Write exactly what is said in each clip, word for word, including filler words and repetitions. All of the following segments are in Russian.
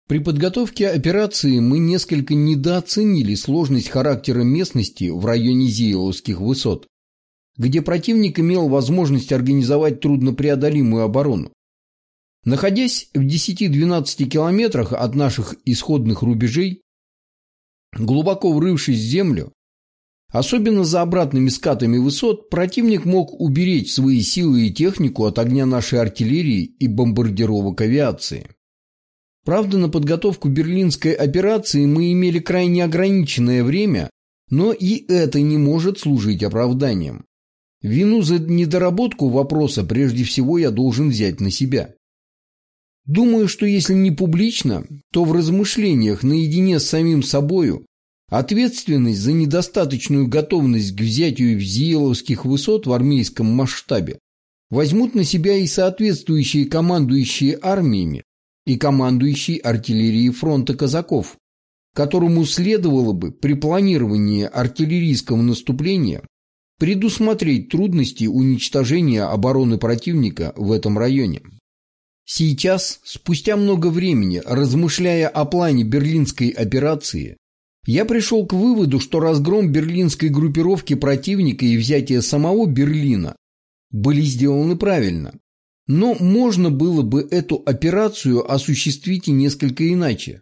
При подготовке операции мы несколько недооценили сложность характера местности в районе Зиеловских высот, где противник имел возможность организовать труднопреодолимую оборону. Находясь в десяти-двенадцати километрах от наших исходных рубежей, глубоко врывшись в землю, особенно за обратными скатами высот, противник мог уберечь свои силы и технику от огня нашей артиллерии и бомбардировок авиации. Правда, на подготовку берлинской операции мы имели крайне ограниченное время, но и это не может служить оправданием. Вину за недоработку вопроса прежде всего я должен взять на себя. Думаю, что если не публично, то в размышлениях наедине с самим собою ответственность за недостаточную готовность к взятию Зиеловских высот в армейском масштабе возьмут на себя и соответствующие командующие армиями и командующий артиллерией фронта казаков, которому следовало бы при планировании артиллерийского наступления предусмотреть трудности уничтожения обороны противника в этом районе. Сейчас, спустя много времени, размышляя о плане берлинской операции, я пришел к выводу, что разгром берлинской группировки противника и взятие самого Берлина были сделаны правильно. Но можно было бы эту операцию осуществить и несколько иначе.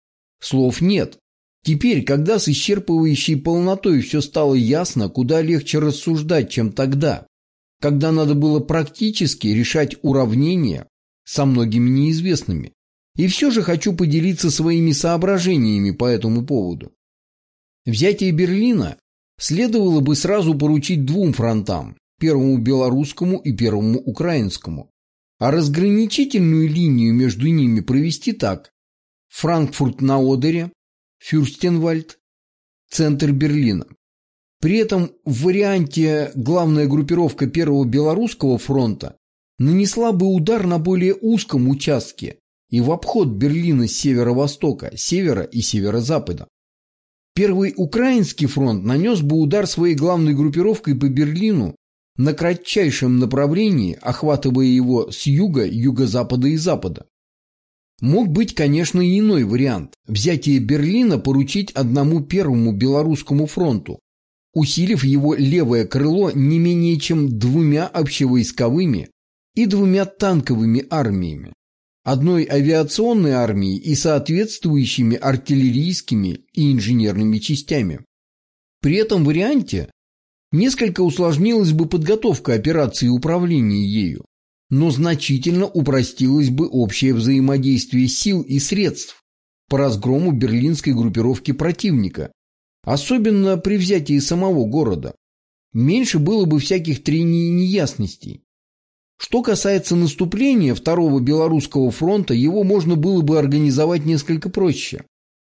Слов нет. Теперь, когда с исчерпывающей полнотой все стало ясно, куда легче рассуждать, чем тогда, когда надо было практически решать уравнения со многими неизвестными. И все же хочу поделиться своими соображениями по этому поводу. Взятие Берлина следовало бы сразу поручить двум фронтам, первому белорусскому и первому украинскому, а разграничительную линию между ними провести так: Франкфурт на Одере, Фюрстенвальд, центр Берлина. При этом в варианте главная группировка первого белорусского фронта нанесла бы удар на более узком участке и в обход Берлина с северо-востока, севера и северо-запада. Первый украинский фронт нанес бы удар своей главной группировкой по Берлину на кратчайшем направлении, охватывая его с юга, юго-запада и запада. Мог быть, конечно, и иной вариант – взятие Берлина поручить одному первому белорусскому фронту, усилив его левое крыло не менее чем двумя общевойсковыми и двумя танковыми армиями, одной авиационной армией и соответствующими артиллерийскими и инженерными частями. При этом варианте несколько усложнилась бы подготовка операции и управление ею, но значительно упростилось бы общее взаимодействие сил и средств по разгрому берлинской группировки противника, особенно при взятии самого города. Меньше было бы всяких трений и неясностей. Что касается наступления Второго Белорусского фронта, его можно было бы организовать несколько проще.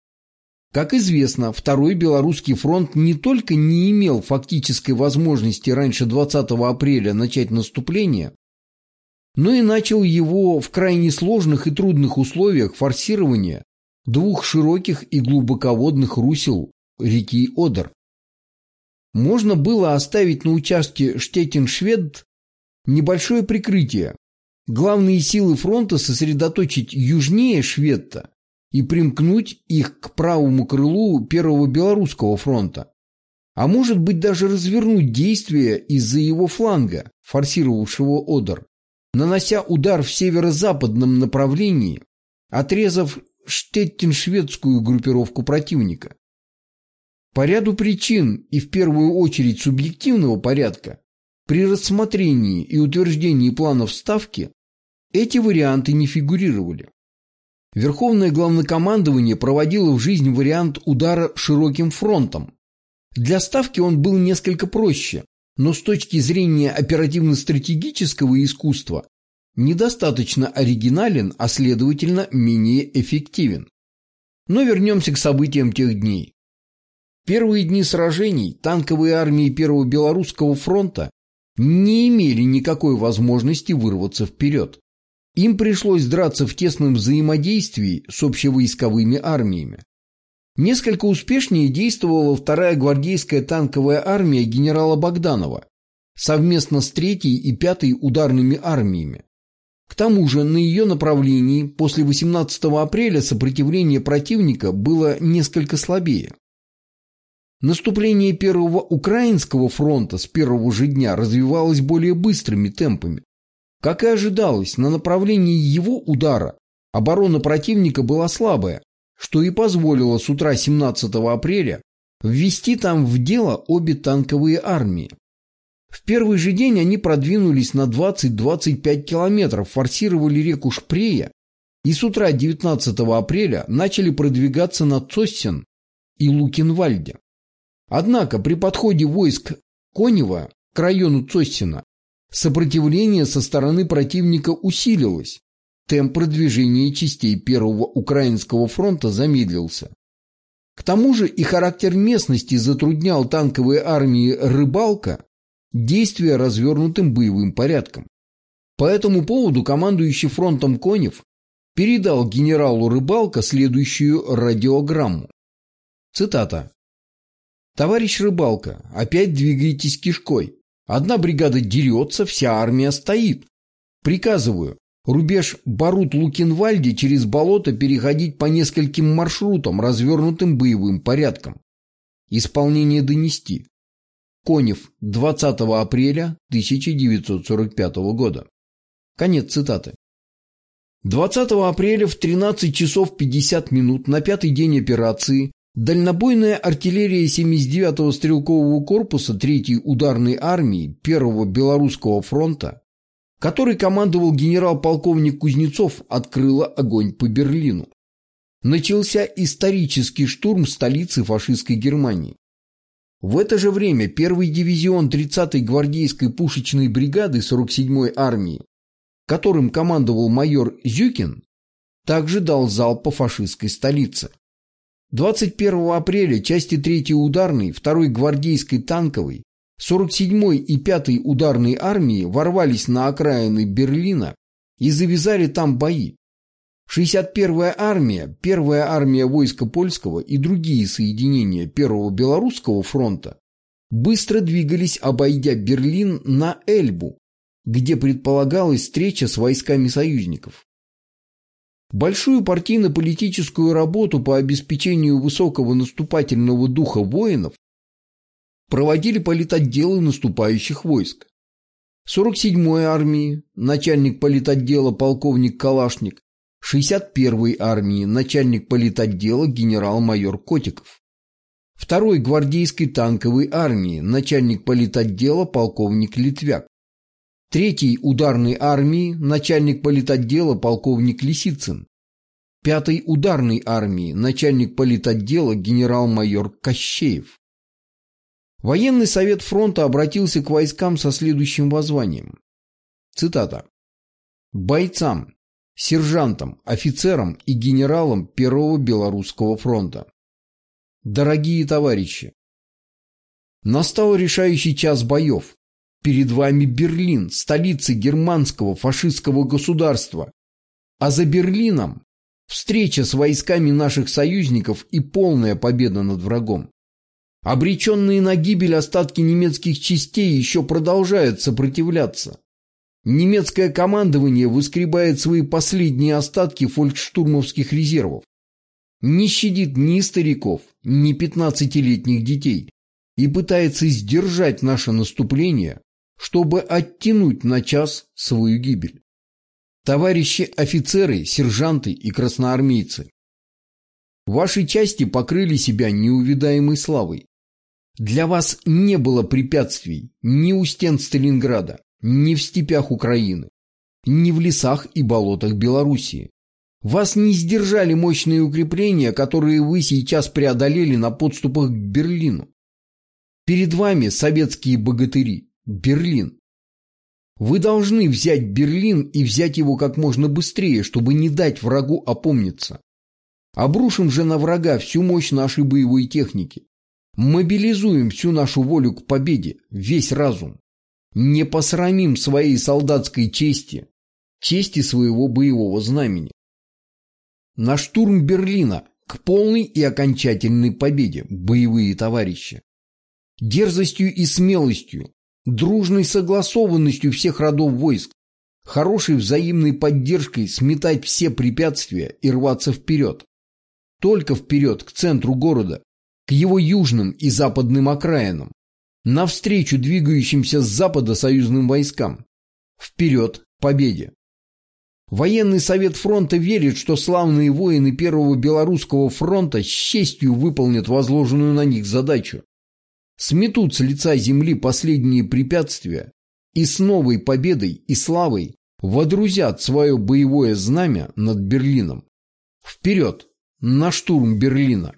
Как известно, Второй Белорусский фронт не только не имел фактической возможности раньше двадцатого апреля начать наступление, но и начал его в крайне сложных и трудных условиях форсирования двух широких и глубоководных русел реки Одер. Можно было оставить на участке Штеттин-Швед небольшое прикрытие, главные силы фронта сосредоточить южнее Шведта и примкнуть их к правому крылу Первого Белорусского фронта, а может быть даже развернуть действия из-за его фланга, форсировавшего Одер, нанося удар в северо-западном направлении, отрезав Штеттин-шведскую группировку противника. По ряду причин и в первую очередь субъективного порядка, при рассмотрении и утверждении планов ставки эти варианты не фигурировали. Верховное главнокомандование проводило в жизнь вариант удара широким фронтом. Для ставки он был несколько проще, но с точки зрения оперативно-стратегического искусства недостаточно оригинален, а следовательно менее эффективен. Но вернемся к событиям тех дней. В первые дни сражений танковые армии Первого Белорусского фронта не имели никакой возможности вырваться вперед. Им пришлось драться в тесном взаимодействии с общевойсковыми армиями. Несколько успешнее действовала вторая гвардейская танковая армия генерала Богданова совместно с третьей и пятой ударными армиями. К тому же на ее направлении после восемнадцатого апреля сопротивление противника было несколько слабее. Наступление Первого Украинского фронта с первого же дня развивалось более быстрыми темпами. Как и ожидалось, на направлении его удара оборона противника была слабая, что и позволило с утра семнадцатого апреля ввести там в дело обе танковые армии. В первый же день они продвинулись на двадцать-двадцать пять километров, форсировали реку Шпрея и с утра девятнадцатого апреля начали продвигаться на Цоссен и Лукенвальде. Однако при подходе войск Конева к району Цоссена сопротивление со стороны противника усилилось, темп продвижения частей Первого Украинского фронта замедлился. К тому же и характер местности затруднял танковой армии Рыбалка действия развернутым боевым порядком. По этому поводу командующий фронтом Конев передал генералу Рыбалка следующую радиограмму. Цитата. «Товарищ Рыбалка, опять двигаетесь кишкой. Одна бригада дерется, вся армия стоит. Приказываю, рубеж Барут-Лукенвальде через болото переходить по нескольким маршрутам, развернутым боевым порядком. Исполнение донести. Конев, двадцатого апреля тысяча девятьсот сорок пятого года». Конец цитаты. двадцатого апреля в тринадцать часов пятьдесят минут на пятый день операции дальнобойная артиллерия семьдесят девятого стрелкового корпуса третьей ударной армии Первого Белорусского фронта, который командовал генерал-полковник Кузнецов, открыла огонь по Берлину. Начался исторический штурм столицы фашистской Германии. В это же время первый дивизион тридцатой гвардейской пушечной бригады сорок седьмой армии, которым командовал майор Зюкин, также дал залп по фашистской столице. двадцать первого апреля части третьей ударной, второй гвардейской танковой, сорок седьмой и пятой ударной армии ворвались на окраины Берлина и завязали там бои. шестьдесят первая армия, первая армия войска польского и другие соединения Первого Белорусского фронта быстро двигались, обойдя Берлин, на Эльбу, где предполагалась встреча с войсками союзников. Большую партийно-политическую работу по обеспечению высокого наступательного духа воинов проводили политотделы наступающих войск. сорок седьмой армии, начальник политотдела полковник Калашник, шестьдесят первой армии, начальник политотдела генерал-майор Котиков, второй гвардейской танковой армии, начальник политотдела полковник Литвяк, третьей ударной армии, начальник политотдела полковник Лисицын, пятой ударной армии, начальник политотдела генерал-майор Кощеев. Военный совет фронта обратился к войскам со следующим воззванием. Цитата. «Бойцам, сержантам, офицерам и генералам Первого Белорусского фронта. Дорогие товарищи, настал решающий час боев. Перед вами Берлин, столица германского фашистского государства, а за Берлином встреча с войсками наших союзников и полная победа над врагом. Обреченные на гибель остатки немецких частей еще продолжают сопротивляться. Немецкое командование выскребает свои последние остатки фольксштурмовских резервов. Не щадит ни стариков, ни пятнадцатилетних детей и пытается сдержать наше наступление, чтобы оттянуть на час свою гибель. Товарищи офицеры, сержанты и красноармейцы, ваши части покрыли себя неувидаемой славой. Для вас не было препятствий ни у стен Сталинграда, ни в степях Украины, ни в лесах и болотах Белоруссии. Вас не сдержали мощные укрепления, которые вы сейчас преодолели на подступах к Берлину. Перед вами советские богатыри, Берлин. Вы должны взять Берлин и взять его как можно быстрее, чтобы не дать врагу опомниться. Обрушим же на врага всю мощь нашей боевой техники. Мобилизуем всю нашу волю к победе, весь разум. Не посрамим своей солдатской чести, чести своего боевого знамени. На штурм Берлина, к полной и окончательной победе, боевые товарищи. Дерзостью и смелостью, дружной согласованностью всех родов войск, хорошей взаимной поддержкой сметать все препятствия и рваться вперед. Только вперед, к центру города, к его южным и западным окраинам, навстречу двигающимся с запада союзным войскам. Вперед к победе. Военный совет фронта верит, что славные воины Первого Белорусского фронта с честью выполнят возложенную на них задачу. Сметут с лица земли последние препятствия и с новой победой и славой водрузят свое боевое знамя над Берлином. Вперед! На штурм Берлина!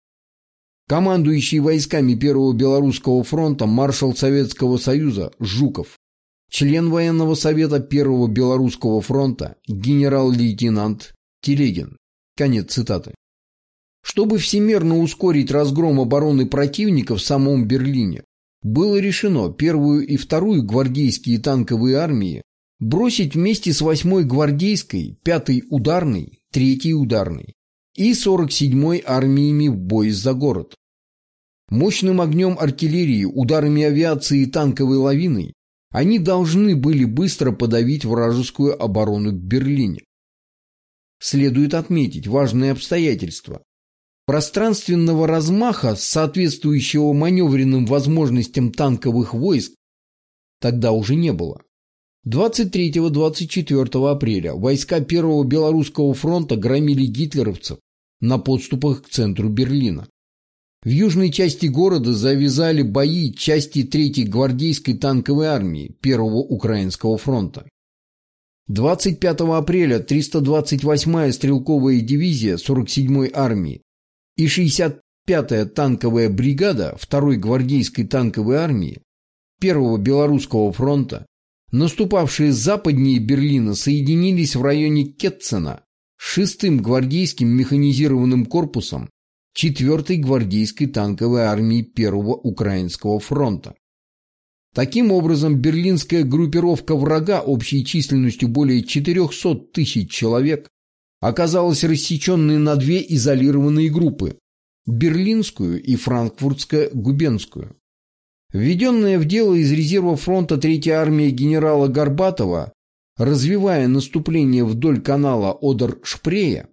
Командующий войсками Первого Белорусского фронта маршал Советского Союза Жуков, член военного совета Первого Белорусского фронта генерал-лейтенант Телегин. Конец цитаты. Чтобы всемерно ускорить разгром обороны противника в самом Берлине, было решено первую и вторую гвардейские танковые армии бросить вместе с восьмой гвардейской, пятой ударной, третьей ударной и сорок седьмой армиями в бой за город. Мощным огнем артиллерии, ударами авиации и танковой лавиной они должны были быстро подавить вражескую оборону в Берлине. Следует отметить важные обстоятельства. Пространственного размаха, соответствующего маневренным возможностям танковых войск, тогда уже не было. двадцать третьего — двадцать четвёртого апреля войска Первого Белорусского фронта громили гитлеровцев на подступах к центру Берлина. В южной части города завязали бои части третьей гвардейской танковой армии Первого Украинского фронта. двадцать пятого апреля триста двадцать восьмая стрелковая дивизия сорок седьмой армии и шестьдесят пятая танковая бригада второй гвардейской танковой армии Первого Белорусского фронта, наступавшие западнее Берлина, соединились в районе Кетцена с шестым гвардейским механизированным корпусом четвёртой гвардейской танковой армии Первого Украинского фронта. Таким образом, берлинская группировка врага общей численностью более четырехсот тысяч человек оказалась рассеченной на две изолированные группы – Берлинскую и Франкфуртско-Губенскую. Введенная в дело из резерва фронта третья армия генерала Горбатова, развивая наступление вдоль канала Одер-Шпрее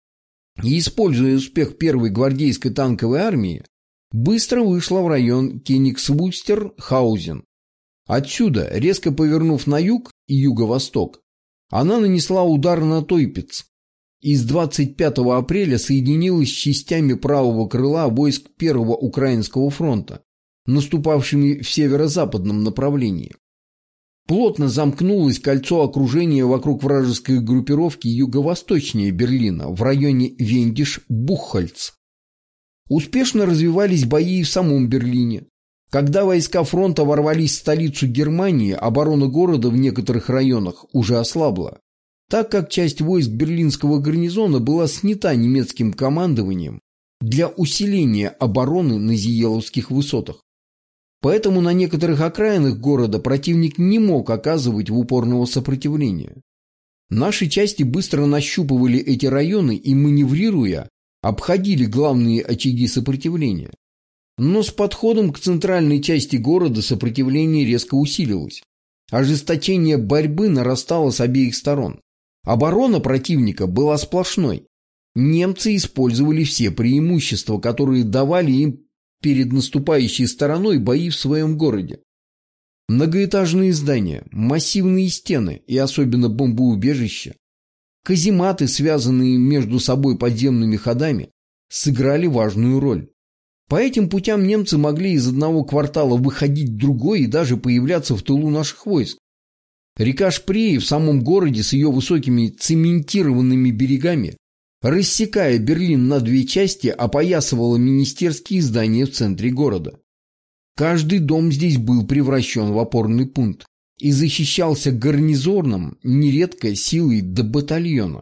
и используя успех первой гвардейской танковой армии, быстро вышла в район Кенигсвустер-Хаузен. Отсюда, резко повернув на юг и юго-восток, она нанесла удар на Тойпиц и с двадцать пятого апреля соединилась с частями правого крыла войск Первого Украинского фронта, наступавшими в северо-западном направлении. Плотно замкнулось кольцо окружения вокруг вражеской группировки юго-восточнее Берлина в районе Вендиш-Буххольц. Успешно развивались бои и в самом Берлине. Когда войска фронта ворвались в столицу Германии, оборона города в некоторых районах уже ослабла, так как часть войск берлинского гарнизона была снята немецким командованием для усиления обороны на Зиеловских высотах. Поэтому на некоторых окраинах города противник не мог оказывать в упорного сопротивления. Наши части быстро нащупывали эти районы и, маневрируя, обходили главные очаги сопротивления. Но с подходом к центральной части города сопротивление резко усилилось. Ожесточение борьбы нарастало с обеих сторон. Оборона противника была сплошной. Немцы использовали все преимущества, которые давали им перед наступающей стороной бои в своем городе. Многоэтажные здания, массивные стены и особенно бомбоубежища, казематы, связанные между собой подземными ходами, сыграли важную роль. По этим путям немцы могли из одного квартала выходить в другой и даже появляться в тылу наших войск. Река Шпрее в самом городе с ее высокими цементированными берегами, рассекая Берлин на две части, опоясывала министерские здания в центре города. Каждый дом здесь был превращен в опорный пункт и защищался гарнизоном, нередко силой до батальона.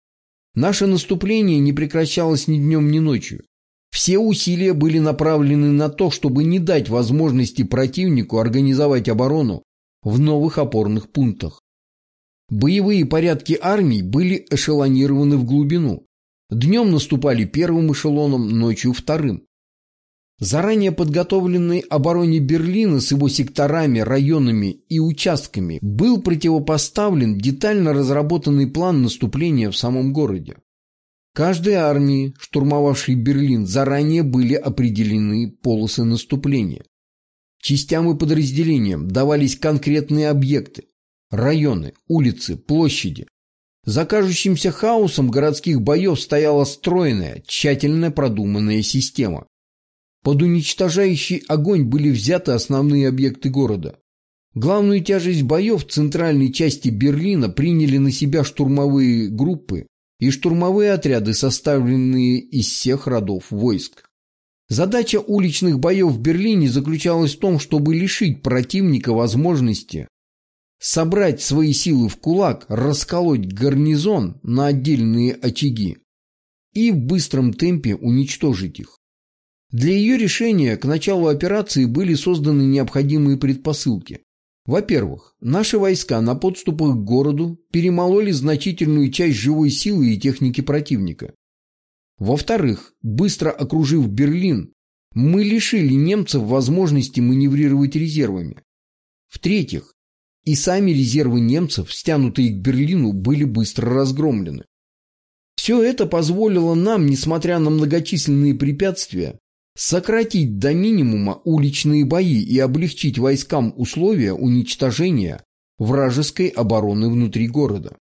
Наше наступление не прекращалось ни днем, ни ночью. Все усилия были направлены на то, чтобы не дать возможности противнику организовать оборону в новых опорных пунктах. Боевые порядки армий были эшелонированы в глубину. Днем наступали первым эшелоном, ночью вторым. Заранее подготовленной обороне Берлина с его секторами, районами и участками был противопоставлен детально разработанный план наступления в самом городе. Каждой армии, штурмовавшей Берлин, заранее были определены полосы наступления. Частям и подразделениям давались конкретные объекты, районы, улицы, площади. За кажущимся хаосом городских боев стояла стройная, тщательно продуманная система. Под уничтожающий огонь были взяты основные объекты города. Главную тяжесть боев в центральной части Берлина приняли на себя штурмовые группы и штурмовые отряды, составленные из всех родов войск. Задача уличных боев в Берлине заключалась в том, чтобы лишить противника возможности собрать свои силы в кулак, расколоть гарнизон на отдельные очаги и в быстром темпе уничтожить их. Для ее решения к началу операции были созданы необходимые предпосылки. Во-первых, наши войска на подступах к городу перемололи значительную часть живой силы и техники противника. Во-вторых, быстро окружив Берлин, мы лишили немцев возможности маневрировать резервами. В-третьих, и сами резервы немцев, стянутые к Берлину, были быстро разгромлены. Все это позволило нам, несмотря на многочисленные препятствия, сократить до минимума уличные бои и облегчить войскам условия уничтожения вражеской обороны внутри города.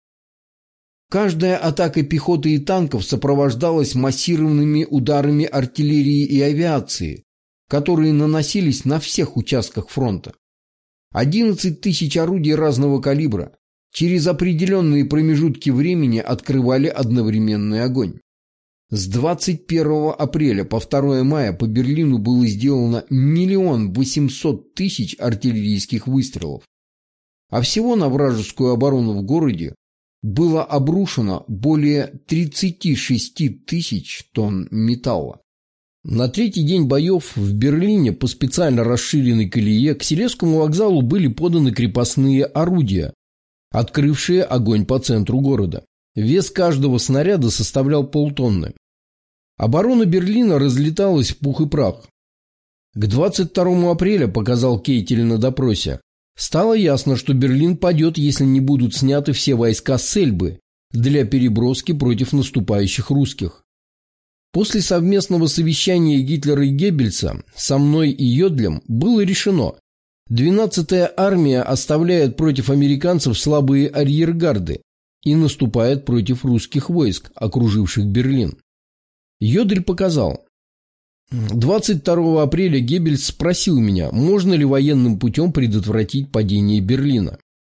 Каждая атака пехоты и танков сопровождалась массированными ударами артиллерии и авиации, которые наносились на всех участках фронта. одиннадцать тысяч орудий разного калибра через определенные промежутки времени открывали одновременный огонь. С двадцать первого апреля по второе мая по Берлину было сделано миллион восемьсот тысяч артиллерийских выстрелов, а всего на вражескую оборону в городе было обрушено более тридцати шести тысяч тонн металла. На третий день боев в Берлине по специально расширенной колее к Силезскому вокзалу были поданы крепостные орудия, открывшие огонь по центру города. Вес каждого снаряда составлял полтонны. Оборона Берлина разлеталась в пух и прах. К двадцать второму апреля, показал Кейтель на допросе, стало ясно, что Берлин падет, если не будут сняты все войска с Эльбы для переброски против наступающих русских. После совместного совещания Гитлера и Геббельса со мной и Йодлем было решено: двенадцатая армия оставляет против американцев слабые арьергарды и наступает против русских войск, окруживших Берлин. Йодль показал. двадцать второго апреля Геббельс спросил меня, можно ли военным путем предотвратить падение Берлина.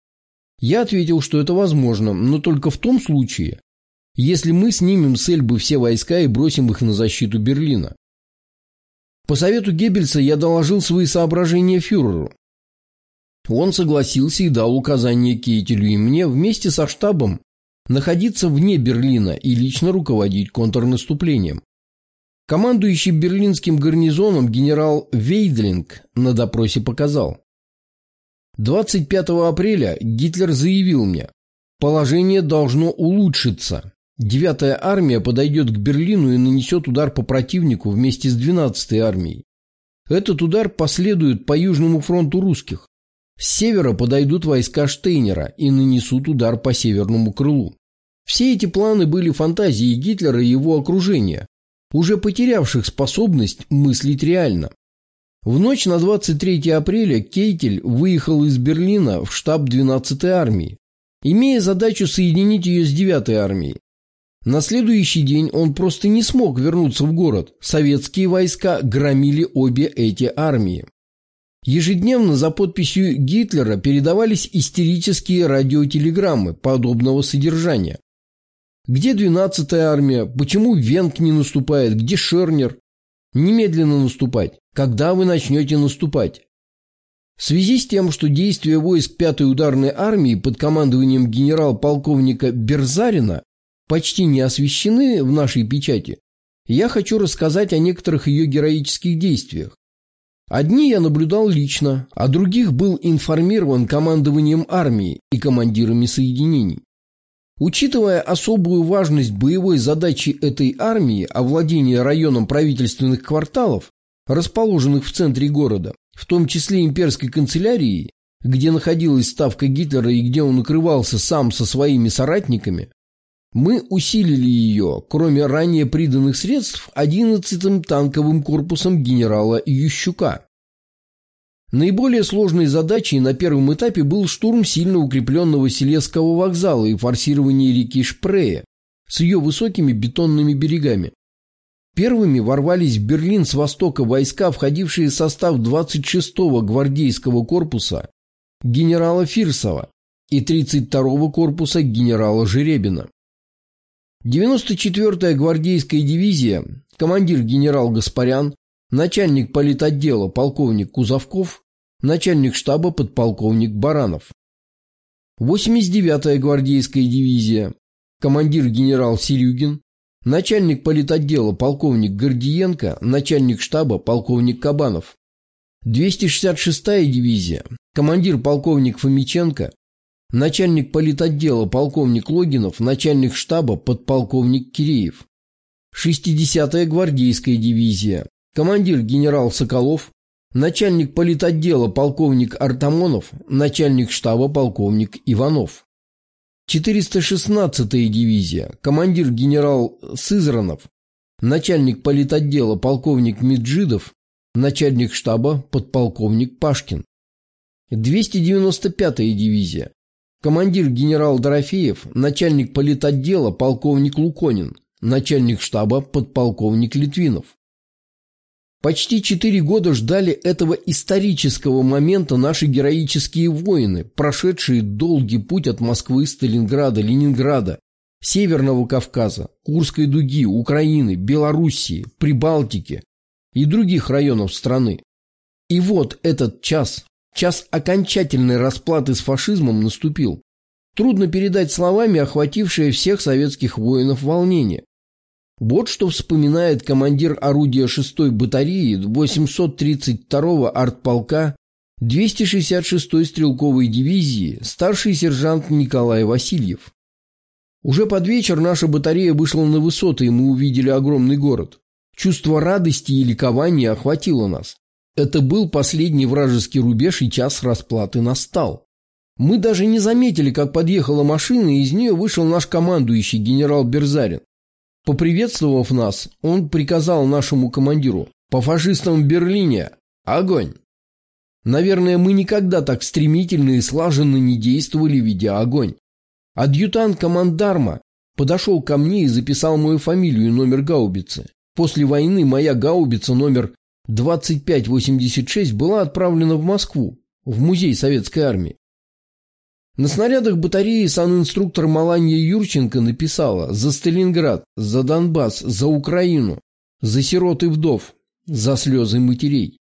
Я ответил, что это возможно, но только в том случае, если мы снимем с Эльбы все войска и бросим их на защиту Берлина. По совету Геббельса я доложил свои соображения фюреру. Он согласился и дал указание Кейтелю и мне вместе со штабом находиться вне Берлина и лично руководить контрнаступлением. Командующий берлинским гарнизоном генерал Вейдлинг на допросе показал. двадцать пятого апреля Гитлер заявил мне: положение должно улучшиться. девятая армия подойдет к Берлину и нанесет удар по противнику вместе с двенадцатой армией. Этот удар последует по Южному фронту русских. С севера подойдут войска Штейнера и нанесут удар по северному крылу. Все эти планы были фантазией Гитлера и его окружения, уже потерявших способность мыслить реально. В ночь на двадцать третье апреля Кейтель выехал из Берлина в штаб двенадцатой армии, имея задачу соединить ее с девятой армией. На следующий день он просто не смог вернуться в город. Советские войска громили обе эти армии. Ежедневно за подписью Гитлера передавались истерические радиотелеграммы подобного содержания. Где двенадцатая армия? Почему Венк не наступает? Где Шернер? Немедленно наступать. Когда вы начнете наступать? В связи с тем, что действия войск пятой ударной армии под командованием генерал-полковника Берзарина почти не освещены в нашей печати, я хочу рассказать о некоторых ее героических действиях. Одни я наблюдал лично, а других был информирован командованием армии и командирами соединений. Учитывая особую важность боевой задачи этой армии овладения районом правительственных кварталов, расположенных в центре города, в том числе имперской канцелярии, где находилась ставка Гитлера и где он укрывался сам со своими соратниками, мы усилили ее, кроме ранее приданных средств, одиннадцатым танковым корпусом генерала Ющука. Наиболее сложной задачей на первом этапе был штурм сильно укрепленного Силезского вокзала и форсирование реки Шпрее с ее высокими бетонными берегами. Первыми ворвались в Берлин с востока войска, входившие в состав двадцать шестого гвардейского корпуса генерала Фирсова и тридцать второго корпуса генерала Жеребина. девяносто четвёртая гвардейская дивизия, командир генерал Гаспарян, начальник политотдела полковник Кузовков, начальник штаба подполковник Баранов. восемьдесят девятая гвардейская дивизия, командир генерал Серюгин, начальник политотдела полковник Гордиенко, начальник штаба полковник Кабанов. двести шестьдесят шестая дивизия, командир полковник Фомиченко, начальник политотдела полковник Логинов, начальник штаба подполковник Киреев. шестидесятая гвардейская дивизия, командир генерал Соколов, начальник политотдела полковник Артамонов, начальник штаба полковник Иванов. четыреста шестнадцатая дивизия, командир генерал Сызранов, начальник политотдела полковник Меджидов, начальник штаба подполковник Пашкин. двести девяносто пятая дивизия, командир генерал Дорофеев, начальник политотдела полковник Луконин, начальник штаба подполковник Литвинов. Почти четыре года ждали этого исторического момента наши героические воины, прошедшие долгий путь от Москвы, Сталинграда, Ленинграда, Северного Кавказа, Курской дуги, Украины, Белоруссии, Прибалтики и других районов страны. И вот этот час, час окончательной расплаты с фашизмом наступил. Трудно передать словами охватившее всех советских воинов волнение. Вот что вспоминает командир орудия шестой батареи восемьсот тридцать второго артполка двести шестьдесят шестой стрелковой дивизии старший сержант Николай Васильев. Уже под вечер наша батарея вышла на высоты, и мы увидели огромный город. Чувство радости и ликования охватило нас. Это был последний вражеский рубеж, и час расплаты настал. Мы даже не заметили, как подъехала машина, и из нее вышел наш командующий генерал Берзарин. Поприветствовав нас, он приказал нашему командиру: «По фашистам в Берлине! Огонь!» Наверное, мы никогда так стремительно и слаженно не действовали, ведя огонь. Адъютант командарма подошел ко мне и записал мою фамилию и номер гаубицы. После войны моя гаубица номер двадцать пять восемьдесят шесть была отправлена в Москву, в музей Советской армии. На снарядах батареи санинструктор Маланья Юрченко написала: «За Сталинград, за Донбасс, за Украину, за сирот и вдов, за слезы матерей».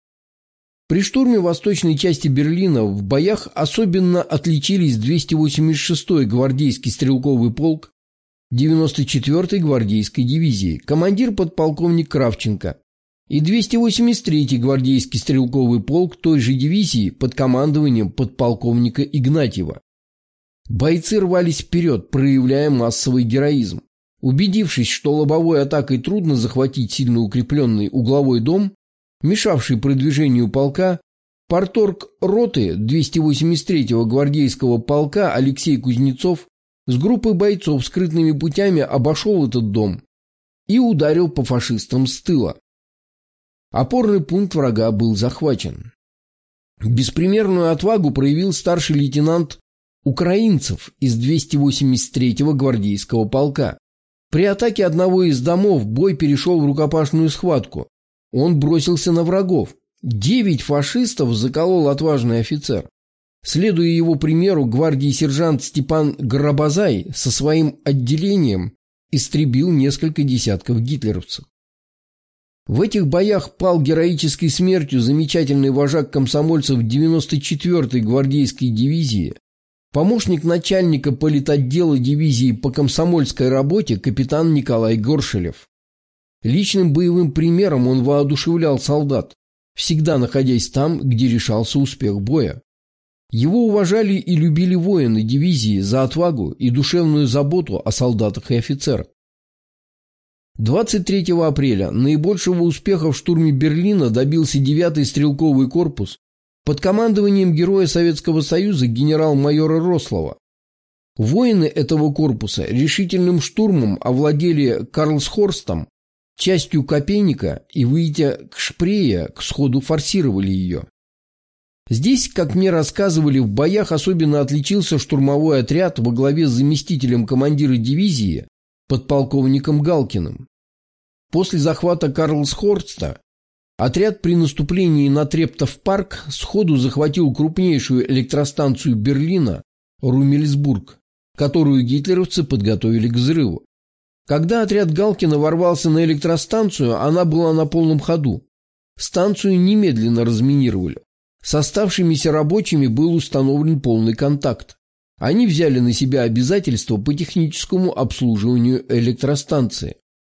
При штурме восточной части Берлина в боях особенно отличились двести восемьдесят шестой гвардейский стрелковый полк девяносто четвёртой гвардейской дивизии, командир подполковник Кравченко, и двести восемьдесят третий гвардейский стрелковый полк той же дивизии под командованием подполковника Игнатьева. Бойцы рвались вперед, проявляя массовый героизм. Убедившись, что лобовой атакой трудно захватить сильно укрепленный угловой дом, мешавший продвижению полка, парторг роты двести восемьдесят третьего гвардейского полка Алексей Кузнецов с группой бойцов скрытными путями обошел этот дом и ударил по фашистам с тыла. Опорный пункт врага был захвачен. Беспримерную отвагу проявил старший лейтенант Украинцев из двести восемьдесят третьего гвардейского полка. При атаке одного из домов бой перешел в рукопашную схватку. Он бросился на врагов. Девять фашистов заколол отважный офицер. Следуя его примеру, гвардии сержант Степан Грабазай со своим отделением истребил несколько десятков гитлеровцев. В этих боях пал героической смертью замечательный вожак комсомольцев девяносто четвёртой гвардейской дивизии, помощник начальника политотдела дивизии по комсомольской работе капитан Николай Горшелев. Личным боевым примером он воодушевлял солдат, всегда находясь там, где решался успех боя. Его уважали и любили воины дивизии за отвагу и душевную заботу о солдатах и офицерах. двадцать третьего апреля наибольшего успеха в штурме Берлина добился девятый стрелковый корпус под командованием Героя Советского Союза генерал-майора Рослова. Воины этого корпуса решительным штурмом овладели Карлсхорстом, частью Копейника, и, выйдя к Шпрее, к сходу форсировали ее. Здесь, как мне рассказывали, в боях особенно отличился штурмовой отряд во главе с заместителем командира дивизии, подполковником Галкиным. После захвата Карлсхорста отряд при наступлении на Трептов-парк сходу захватил крупнейшую электростанцию Берлина Румельсбург, которую гитлеровцы подготовили к взрыву. Когда отряд Галкина ворвался на электростанцию, она была на полном ходу. Станцию немедленно разминировали. С оставшимися рабочими был установлен полный контакт. Они взяли на себя обязательства по техническому обслуживанию электростанции.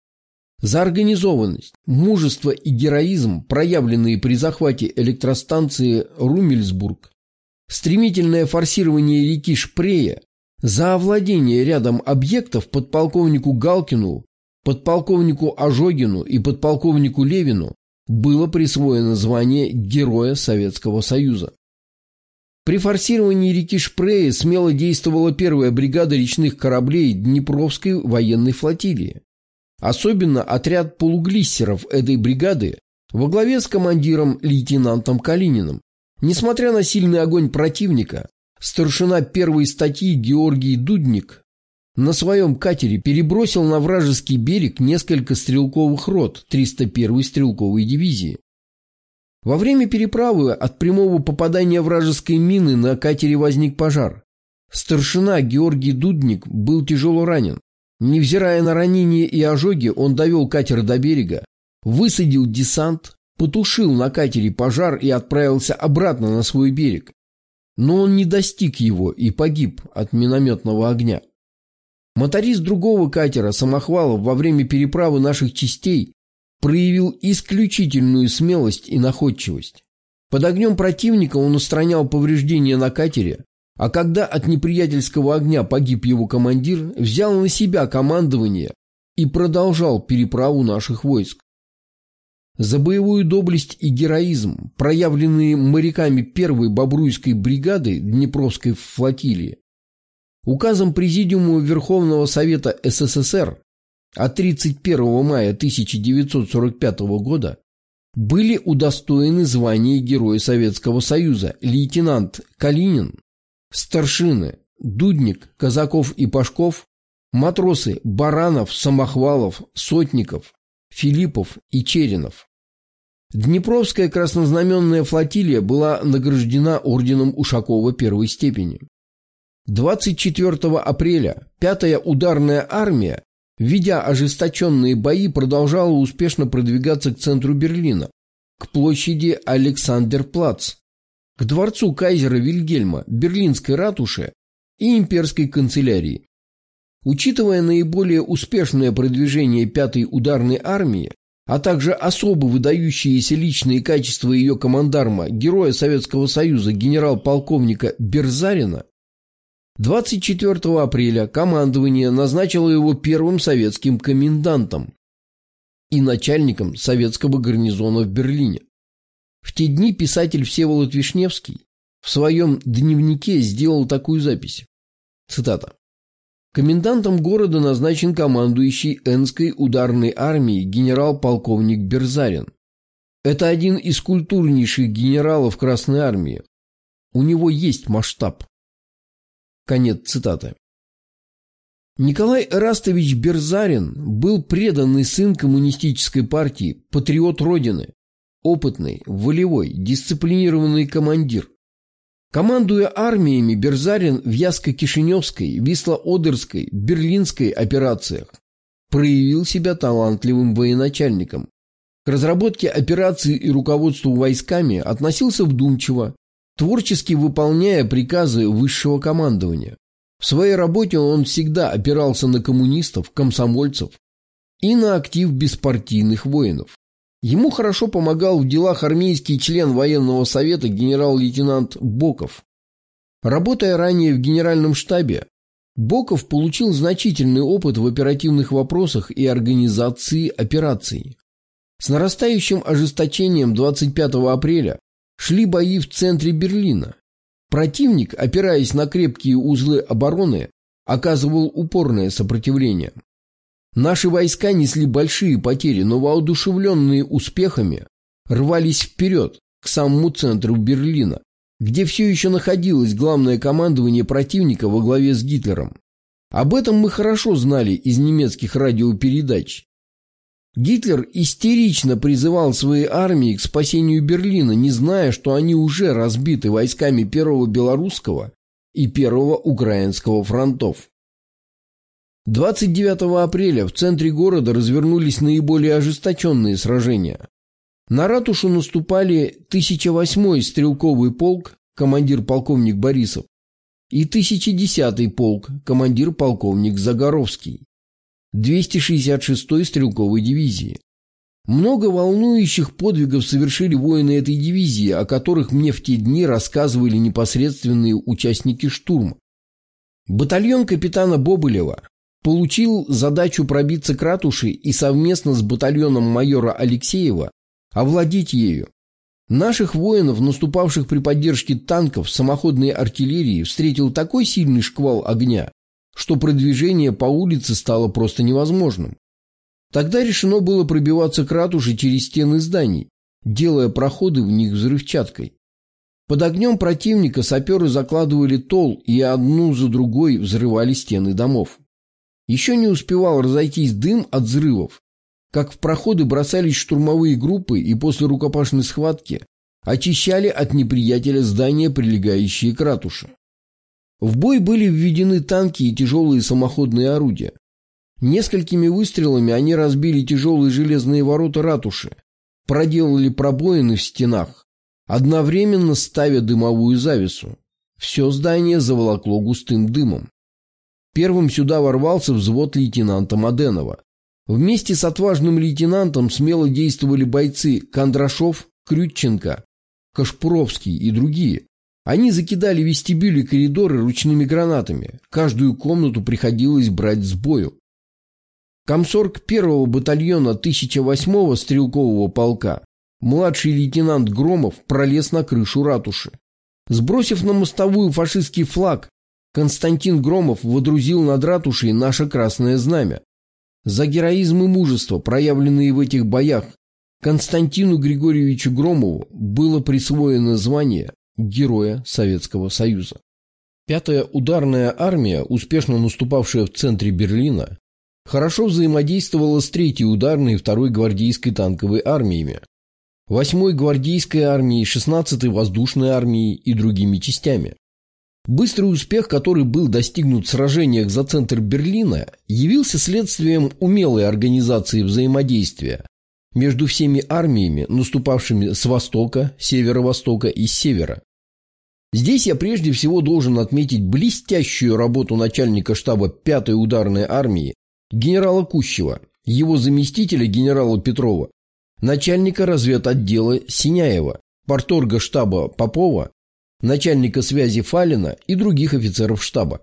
За организованность, мужество и героизм, проявленные при захвате электростанции Румельсбург, стремительное форсирование реки Шпрее, за овладение рядом объектов подполковнику Галкину, подполковнику Ожогину и подполковнику Левину было присвоено звание Героя Советского Союза. При форсировании реки Шпрее смело действовала первая бригада речных кораблей Днепровской военной флотилии. Особенно отряд полуглиссеров этой бригады во главе с командиром лейтенантом Калининым. Несмотря на сильный огонь противника, старшина первой статьи Георгий Дудник на своем катере перебросил на вражеский берег несколько стрелковых рот триста первой стрелковой дивизии. Во время переправы от прямого попадания вражеской мины на катере возник пожар. Старшина Георгий Дудник был тяжело ранен. Невзирая на ранения и ожоги, он довел катер до берега, высадил десант, потушил на катере пожар и отправился обратно на свой берег. Но он не достиг его и погиб от минометного огня. Моторист другого катера «Самохвалов» во время переправы наших частей проявил исключительную смелость и находчивость. Под огнем противника он устранял повреждения на катере, а когда от неприятельского огня погиб его командир, взял на себя командование и продолжал переправу наших войск. За боевую доблесть и героизм, проявленные моряками первой Бобруйской бригады Днепровской флотилии, указом Президиума Верховного Совета СССР от тридцать первого мая тысяча девятьсот сорок пятого года были удостоены звания Героя Советского Союза лейтенант Калинин, старшины Дудник, Казаков и Пашков, матросы Баранов, Самохвалов, Сотников, Филиппов и Черенов. Днепровская краснознаменная флотилия была награждена орденом Ушакова первой степени. двадцать четвёртого апреля пятая ударная армия, ведя ожесточенные бои, продолжала успешно продвигаться к центру Берлина, к площади Александерплац, к дворцу кайзера Вильгельма, Берлинской ратуше и имперской канцелярии. Учитывая наиболее успешное продвижение пятой ударной армии, а также особо выдающиеся личные качества ее командарма, Героя Советского Союза генерал-полковника Берзарина, двадцать четвёртого апреля командование назначило его первым советским комендантом и начальником советского гарнизона в Берлине. В те дни писатель Всеволод Вишневский в своем дневнике сделал такую запись. Цитата. «Комендантом города назначен командующий Энской ударной армией генерал-полковник Берзарин. Это один из культурнейших генералов Красной армии. У него есть масштаб». Конец цитаты. Николай Эрастович Берзарин был преданный сын коммунистической партии, патриот Родины, опытный, волевой, дисциплинированный командир. Командуя армиями, Берзарин в Ясско-Кишиневской, Висло-Одерской, Берлинской операциях проявил себя талантливым военачальником. К разработке операций и руководству войсками относился вдумчиво, творчески выполняя приказы высшего командования. В своей работе он всегда опирался на коммунистов, комсомольцев и на актив беспартийных воинов. Ему хорошо помогал в делах армейский член военного совета генерал-лейтенант Боков. Работая ранее в генеральном штабе, Боков получил значительный опыт в оперативных вопросах и организации операций. С нарастающим ожесточением двадцать пятого апреля шли бои в центре Берлина. Противник, опираясь на крепкие узлы обороны, оказывал упорное сопротивление. Наши войска несли большие потери, но воодушевленные успехами рвались вперед к самому центру Берлина, где все еще находилось главное командование противника во главе с Гитлером. Об этом мы хорошо знали из немецких радиопередач. Гитлер истерично призывал свои армии к спасению Берлина, не зная, что они уже разбиты войсками Первого Белорусского и Первого Украинского фронтов. двадцать девятого апреля в центре города развернулись наиболее ожесточенные сражения. На ратушу наступали тысяча восьмой стрелковый полк, командир полковник Борисов, и тысяча десятый полк, командир полковник Загоровский, двести шестьдесят шестой стрелковой дивизии. Много волнующих подвигов совершили воины этой дивизии, о которых мне в те дни рассказывали непосредственные участники штурма. Батальон капитана Бобылева получил задачу пробиться к ратуше и совместно с батальоном майора Алексеева овладеть ею. Наших воинов, наступавших при поддержке танков, самоходной артиллерии, встретил такой сильный шквал огня, что продвижение по улице стало просто невозможным. Тогда решено было пробиваться к ратуше через стены зданий, делая проходы в них взрывчаткой. Под огнем противника саперы закладывали тол и одну за другой взрывали стены домов. Еще не успевал разойтись дым от взрывов, как в проходы бросались штурмовые группы и после рукопашной схватки очищали от неприятеля здания, прилегающие к ратуше. В бой были введены танки и тяжелые самоходные орудия. Несколькими выстрелами они разбили тяжелые железные ворота ратуши, проделали пробоины в стенах, одновременно ставя дымовую завесу. Все здание заволокло густым дымом. Первым сюда ворвался взвод лейтенанта Маденова. Вместе с отважным лейтенантом смело действовали бойцы Кондрашов, Крютченко, Кашпуровский и другие. Они закидали вестибюли и коридоры ручными гранатами. Каждую комнату приходилось брать с бою. Комсорг первого батальона тысяча восьмого стрелкового полка, младший лейтенант Громов, пролез на крышу ратуши. Сбросив на мостовую фашистский флаг, Константин Громов водрузил над ратушей наше красное знамя. За героизм и мужество, проявленные в этих боях, Константину Григорьевичу Громову было присвоено звание Героя Советского Союза. Пятая ударная армия, успешно наступавшая в центре Берлина, хорошо взаимодействовала с третьей ударной и второй гвардейской танковой армиями, восьмой гвардейской армией, шестнадцатой воздушной армией и другими частями. Быстрый успех, который был достигнут в сражениях за центр Берлина, явился следствием умелой организации взаимодействия между всеми армиями, наступавшими с востока, северо-востока и с севера. Здесь я прежде всего должен отметить блестящую работу начальника штаба пятой ударной армии генерала Кущева, его заместителя генерала Петрова, начальника разведотдела Синяева, парторга штаба Попова, начальника связи Фалина и других офицеров штаба.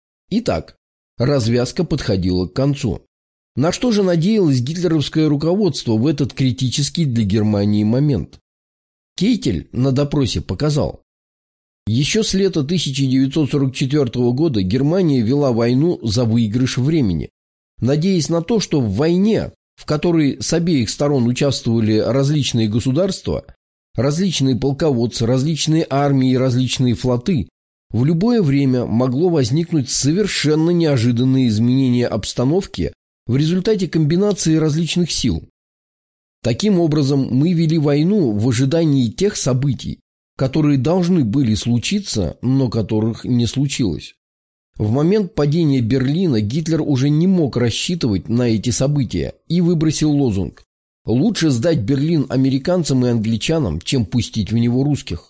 Итак, развязка подходила к концу. На что же надеялось гитлеровское руководство в этот критический для Германии момент? Кейтель на допросе показал. Еще с лета тысяча девятьсот сорок четвёртого года Германия вела войну за выигрыш времени, надеясь на то, что в войне, в которой с обеих сторон участвовали различные государства, различные полководцы, различные армии и различные флоты, в любое время могло возникнуть совершенно неожиданные изменения обстановки в результате комбинации различных сил. Таким образом, мы вели войну в ожидании тех событий, которые должны были случиться, но которых не случилось. В момент падения Берлина Гитлер уже не мог рассчитывать на эти события и выбросил лозунг: «Лучше сдать Берлин американцам и англичанам, чем пустить в него русских».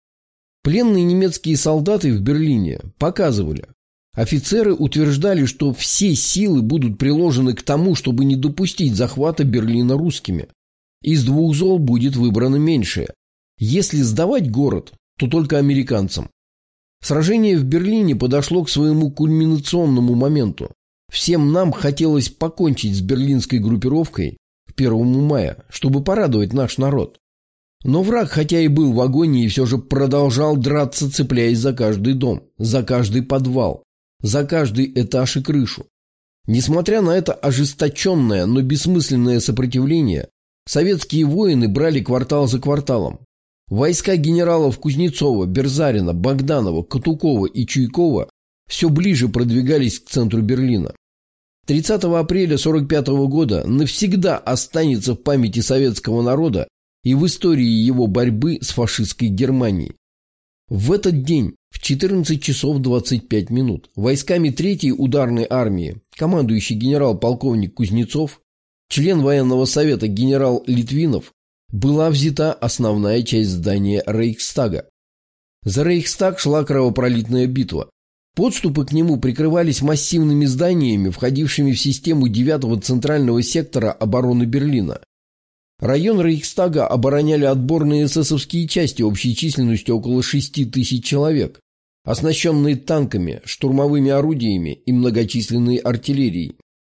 Пленные немецкие солдаты в Берлине показывали. Офицеры утверждали, что все силы будут приложены к тому, чтобы не допустить захвата Берлина русскими. Из двух зол будет выбрано меньшее. Если сдавать город, то только американцам. Сражение в Берлине подошло к своему кульминационному моменту. Всем нам хотелось покончить с берлинской группировкой к первому мая, чтобы порадовать наш народ. Но враг, хотя и был в агонии, все же продолжал драться, цепляясь за каждый дом, за каждый подвал, за каждый этаж и крышу. Несмотря на это ожесточенное, но бессмысленное сопротивление, советские воины брали квартал за кварталом. Войска генералов Кузнецова, Берзарина, Богданова, Катукова и Чуйкова все ближе продвигались к центру Берлина. тридцатого апреля сорок пятого года навсегда останется в памяти советского народа и в истории его борьбы с фашистской Германией. В этот день в четырнадцать часов двадцать пять минут войсками третьей ударной армии командующий генерал-полковник Кузнецов, член военного совета генерал Литвинов, была взята основная часть здания Рейхстага. За Рейхстаг шла кровопролитная битва. Подступы к нему прикрывались массивными зданиями, входившими в систему девятого центрального сектора обороны Берлина. Район Рейхстага обороняли отборные эсэсовские части общей численностью около шести тысяч человек, оснащенные танками, штурмовыми орудиями и многочисленной артиллерией.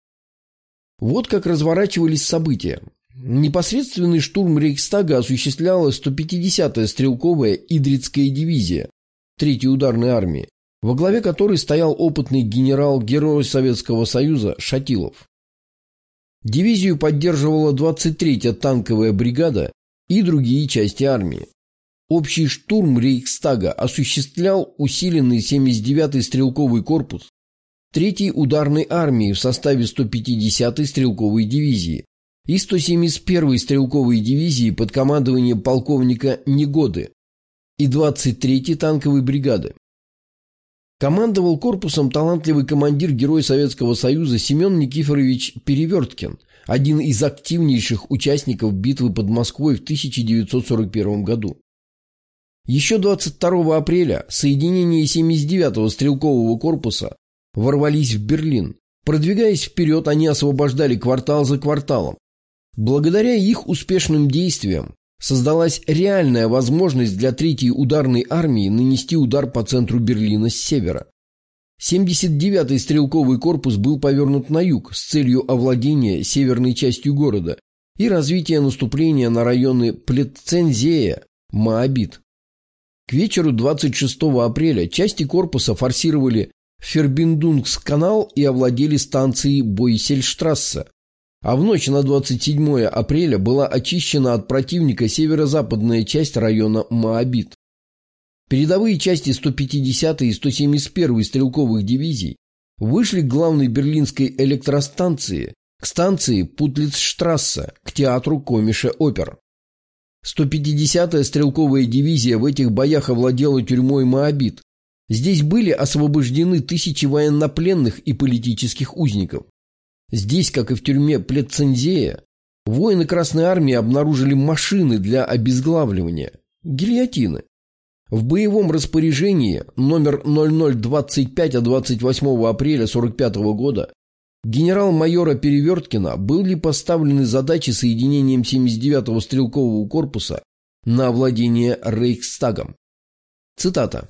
Вот как разворачивались события. Непосредственный штурм Рейхстага осуществляла сто пятидесятая стрелковая Идрицкая дивизия третьей ударной армии, во главе которой стоял опытный генерал-герой Советского Союза Шатилов. Дивизию поддерживала двадцать третья танковая бригада и другие части армии. Общий штурм Рейхстага осуществлял усиленный семьдесят девятый стрелковый корпус третьей ударной армии в составе сто пятидесятой стрелковой дивизии и сто семьдесят первой стрелковой дивизии под командованием полковника Негоды и двадцать третьей танковой бригады. Командовал корпусом талантливый командир-герой Советского Союза Семен Никифорович Переверткин, один из активнейших участников битвы под Москвой в тысяча девятьсот сорок первом году. Еще двадцать второго апреля соединения семьдесят девятого стрелкового корпуса ворвались в Берлин. Продвигаясь вперед, они освобождали квартал за кварталом. Благодаря их успешным действиям создалась реальная возможность для третьей ударной армии нанести удар по центру Берлина с севера. семьдесят девятый стрелковый корпус был повернут на юг с целью овладения северной частью города и развития наступления на районы Плетцензея, Моабит. К вечеру двадцать шестого апреля части корпуса форсировали Фербиндунгс-канал и овладели станцией Бойсельштрассе. А в ночь на двадцать седьмое апреля была очищена от противника северо-западная часть района Моабит. Передовые части сто пятидесятой и сто семьдесят первой стрелковых дивизий вышли к главной берлинской электростанции, к станции Путлицштрассе, к театру Комише-опер. сто пятидесятая стрелковая дивизия в этих боях овладела тюрьмой Моабит. Здесь были освобождены тысячи военнопленных и политических узников. Здесь, как и в тюрьме Плетцензея, воины Красной Армии обнаружили машины для обезглавливания – гильотины. В боевом распоряжении номер ноль ноль двадцать пять от двадцать восьмого апреля сорок пятого года генерал-майора Переверткина были поставлены задачи соединением семьдесят девятого стрелкового корпуса на овладение Рейхстагом. Цитата.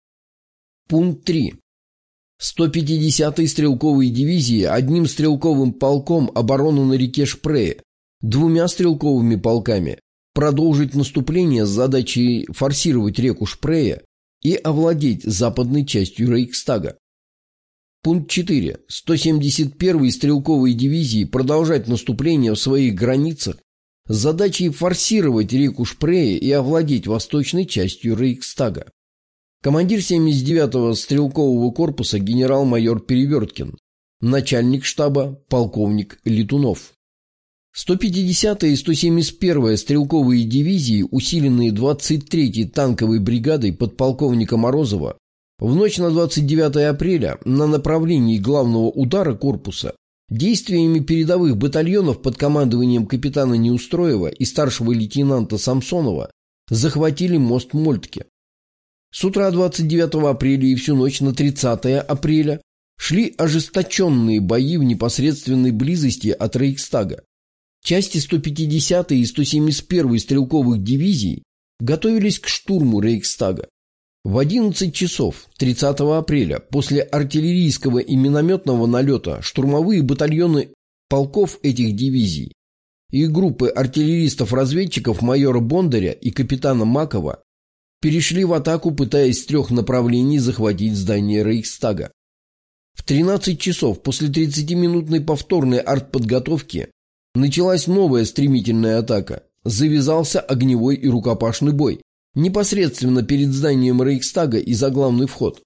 Пункт три. сто пятидесятой стрелковой дивизии одним стрелковым полком оборону на реке Шпрее, двумя стрелковыми полками продолжить наступление с задачей форсировать реку Шпрее и овладеть западной частью Рейхстага. Пункт четыре. сто семьдесят первой стрелковой дивизии продолжать наступление в своих границах с задачей форсировать реку Шпрее и овладеть восточной частью Рейхстага. Командир семьдесят девятого стрелкового корпуса генерал-майор Переверткин, начальник штаба полковник Летунов. сто пятидесятая и сто семьдесят первая стрелковые дивизии, усиленные двадцать третьей танковой бригадой подполковника Морозова, в ночь на двадцать девятое апреля на направлении главного удара корпуса действиями передовых батальонов под командованием капитана Неустроева и старшего лейтенанта Самсонова захватили мост Мольтке. С утра двадцать девятого апреля и всю ночь на тридцатое апреля шли ожесточенные бои в непосредственной близости от Рейхстага. Части сто пятидесятой и сто семьдесят первой стрелковых дивизий готовились к штурму Рейхстага. В одиннадцать часов тридцатого апреля после артиллерийского и минометного налета штурмовые батальоны полков этих дивизий и группы артиллеристов-разведчиков майора Бондаря и капитана Макова перешли в атаку, пытаясь с трех направлений захватить здание Рейхстага. В тринадцать часов после тридцатиминутной повторной артподготовки началась новая стремительная атака. Завязался огневой и рукопашный бой непосредственно перед зданием Рейхстага и за главный вход.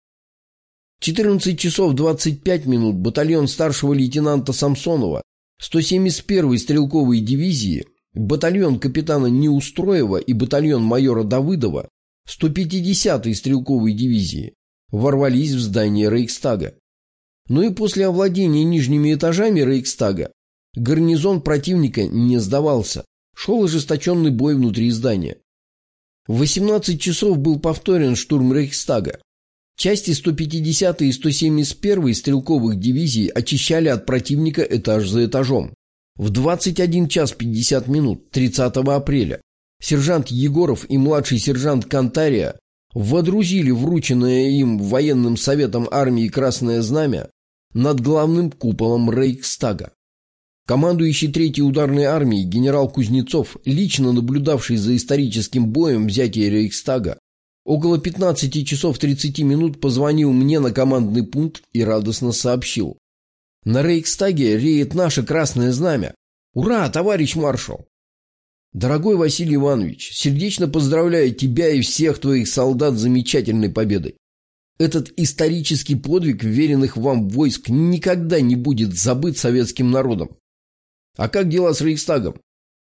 В четырнадцать часов двадцать пять минут батальон старшего лейтенанта Самсонова сто семьдесят первой стрелковой дивизии, батальон капитана Неустроева и батальон майора Давыдова сто пятидесятой стрелковой дивизии ворвались в здание Рейхстага. Но и после овладения нижними этажами Рейхстага гарнизон противника не сдавался, шел ожесточенный бой внутри здания. В восемнадцать часов был повторен штурм Рейхстага. Части сто пятидесятой и сто семьдесят первой стрелковых дивизий очищали от противника этаж за этажом. В двадцать один час пятьдесят минут тридцатого апреля сержант Егоров и младший сержант Кантария водрузили врученное им военным советом армии Красное Знамя над главным куполом Рейхстага. Командующий третьей ударной армией генерал Кузнецов, лично наблюдавший за историческим боем взятия Рейхстага, около пятнадцати часов тридцати минут позвонил мне на командный пункт и радостно сообщил: «На Рейхстаге реет наше Красное Знамя! Ура, товарищ маршал!» Дорогой Василий Иванович, сердечно поздравляю тебя и всех твоих солдат с замечательной победой. Этот исторический подвиг веренных вам войск никогда не будет забыт советским народом. А как дела с Рейхстагом?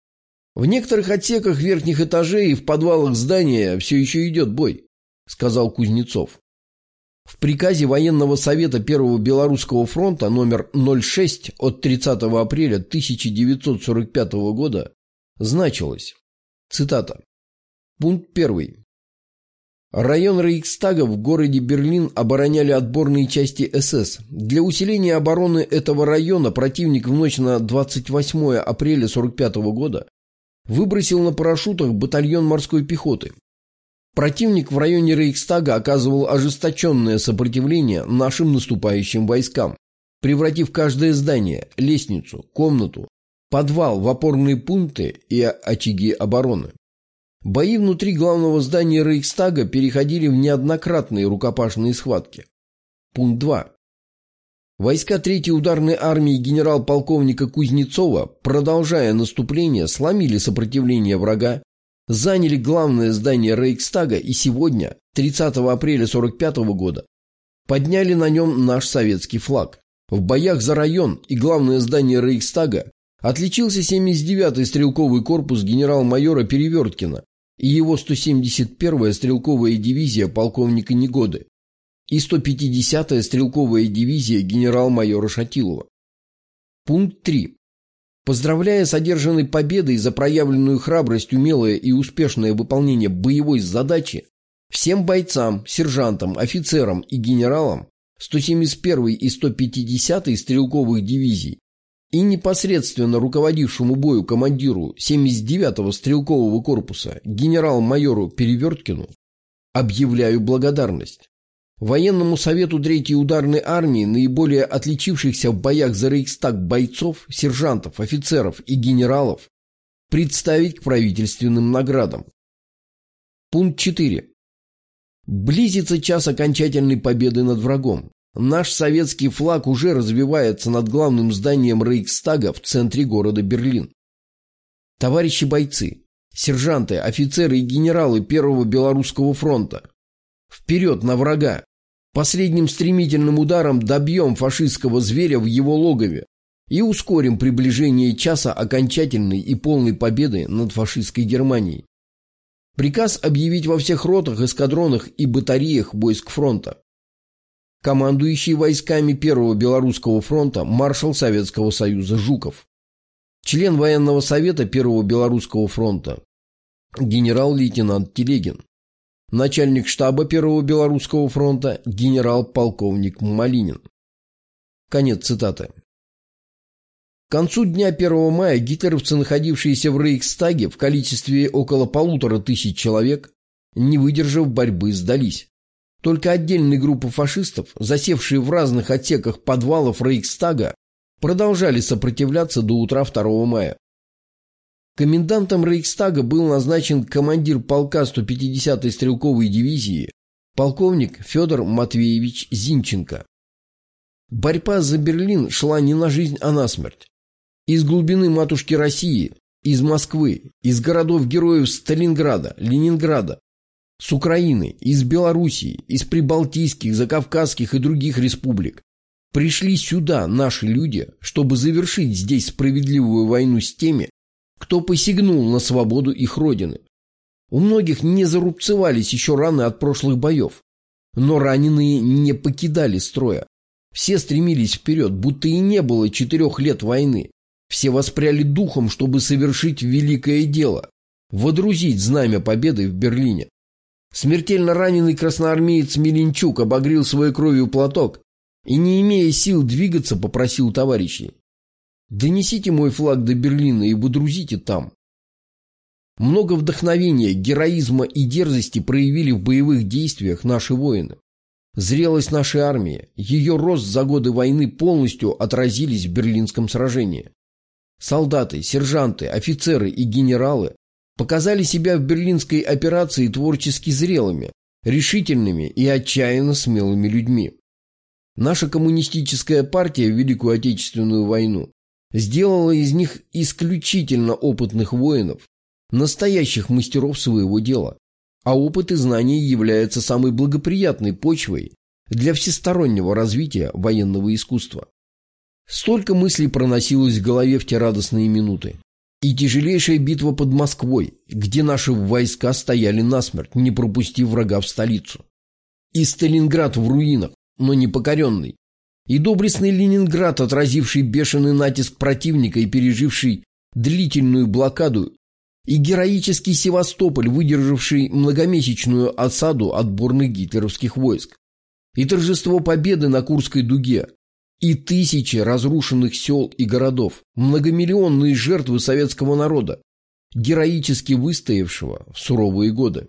В некоторых отсеках верхних этажей и в подвалах здания все еще идет бой, сказал Кузнецов. В приказе военного совета Первого Белорусского фронта номер ноль шесть от тридцатого апреля тысяча девятьсот сорок пятого года значилось, цитата, пункт первый. Район Рейхстага в городе Берлин обороняли отборные части СС. Для усиления обороны этого района противник в ночь на двадцать восьмое апреля сорок пятого года выбросил на парашютах батальон морской пехоты. Противник в районе Рейхстага оказывал ожесточенное сопротивление нашим наступающим войскам, превратив каждое здание, лестницу, комнату, подвал в опорные пункты и очаги обороны. Бои внутри главного здания Рейхстага переходили в неоднократные рукопашные схватки. Пункт два. Войска третьей ударной армии генерал-полковника Кузнецова, продолжая наступление, сломили сопротивление врага, заняли главное здание Рейхстага и сегодня, тридцатого апреля сорок пятого года, подняли на нем наш советский флаг. В боях за район и главное здание Рейхстага отличился семьдесят девятый стрелковый корпус генерал-майора Переверткина и его сто семьдесят первая стрелковая дивизия полковника Негоды и сто пятидесятая стрелковая дивизия генерал-майора Шатилова. Пункт три. Поздравляя с одержанной победой за проявленную храбрость, умелое и успешное выполнение боевой задачи, всем бойцам, сержантам, офицерам и генералам сто семьдесят первой и сто пятидесятой стрелковых дивизий и непосредственно руководившему бою командиру семьдесят девятого стрелкового корпуса генерал-майору Переверткину объявляю благодарность. Военному совету третьей ударной армии наиболее отличившихся в боях за Рейхстаг бойцов, сержантов, офицеров и генералов представить к правительственным наградам. Пункт четыре. Близится час окончательной победы над врагом. Наш советский флаг уже развивается над главным зданием Рейхстага в центре города Берлин. Товарищи бойцы, сержанты, офицеры и генералы Первого Белорусского фронта, вперед на врага! Последним стремительным ударом добьем фашистского зверя в его логове и ускорим приближение часа окончательной и полной победы над фашистской Германией. Приказ объявить во всех ротах, эскадронах и батареях войск фронта. Командующий войсками Первого Белорусского фронта маршал Советского Союза Жуков. Член военного совета Первого Белорусского фронта генерал-лейтенант Телегин. Начальник штаба Первого Белорусского фронта генерал-полковник Малинин. Конец цитаты. К концу дня первого мая гитлеровцы, находившиеся в Рейхстаге в количестве около полутора тысяч человек, не выдержав борьбы, сдались. Только отдельные группы фашистов, засевшие в разных отсеках подвалов Рейхстага, продолжали сопротивляться до утра второго мая. Комендантом Рейхстага был назначен командир полка сто пятидесятой стрелковой дивизии полковник Федор Матвеевич Зинченко. Борьба за Берлин шла не на жизнь, а на смерть. Из глубины матушки России, из Москвы, из городов-героев Сталинграда, Ленинграда, с Украины, из Белоруссии, из прибалтийских, закавказских и других республик пришли сюда наши люди, чтобы завершить здесь справедливую войну с теми, кто посягнул на свободу их родины. У многих не зарубцевались еще раны от прошлых боев, но раненые не покидали строя. Все стремились вперед, будто и не было четырех лет войны. Все воспряли духом, чтобы совершить великое дело – водрузить знамя победы в Берлине. Смертельно раненый красноармеец Меленчук обогрел своей кровью платок и, не имея сил двигаться, попросил товарищей: «Донесите мой флаг до Берлина и водрузите там». Много вдохновения, героизма и дерзости проявили в боевых действиях наши воины. Зрелость нашей армии, ее рост за годы войны полностью отразились в Берлинском сражении. Солдаты, сержанты, офицеры и генералы показали себя в берлинской операции творчески зрелыми, решительными и отчаянно смелыми людьми. Наша коммунистическая партия в Великую Отечественную войну сделала из них исключительно опытных воинов, настоящих мастеров своего дела, а опыт и знания являются самой благоприятной почвой для всестороннего развития военного искусства. Столько мыслей проносилось в голове в те радостные минуты. И тяжелейшая битва под Москвой, где наши войска стояли насмерть, не пропустив врага в столицу. И Сталинград в руинах, но не покоренный. И доблестный Ленинград, отразивший бешеный натиск противника и переживший длительную блокаду, и героический Севастополь, выдержавший многомесячную осаду отборных гитлеровских войск, и торжество победы на Курской дуге, и тысячи разрушенных сел и городов, многомиллионные жертвы советского народа, героически выстоявшего в суровые годы.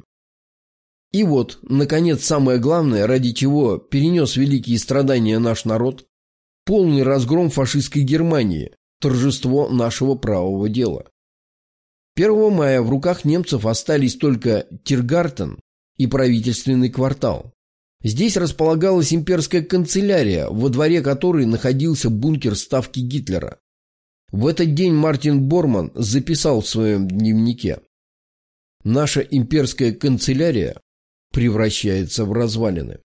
И вот, наконец, самое главное, ради чего перенес великие страдания наш народ, полный разгром фашистской Германии, торжество нашего правого дела. первого мая в руках немцев остались только Тиргартен и правительственный квартал. Здесь располагалась имперская канцелярия, во дворе которой находился бункер ставки Гитлера. В этот день Мартин Борман записал в своем дневнике: «Наша имперская канцелярия превращается в развалины».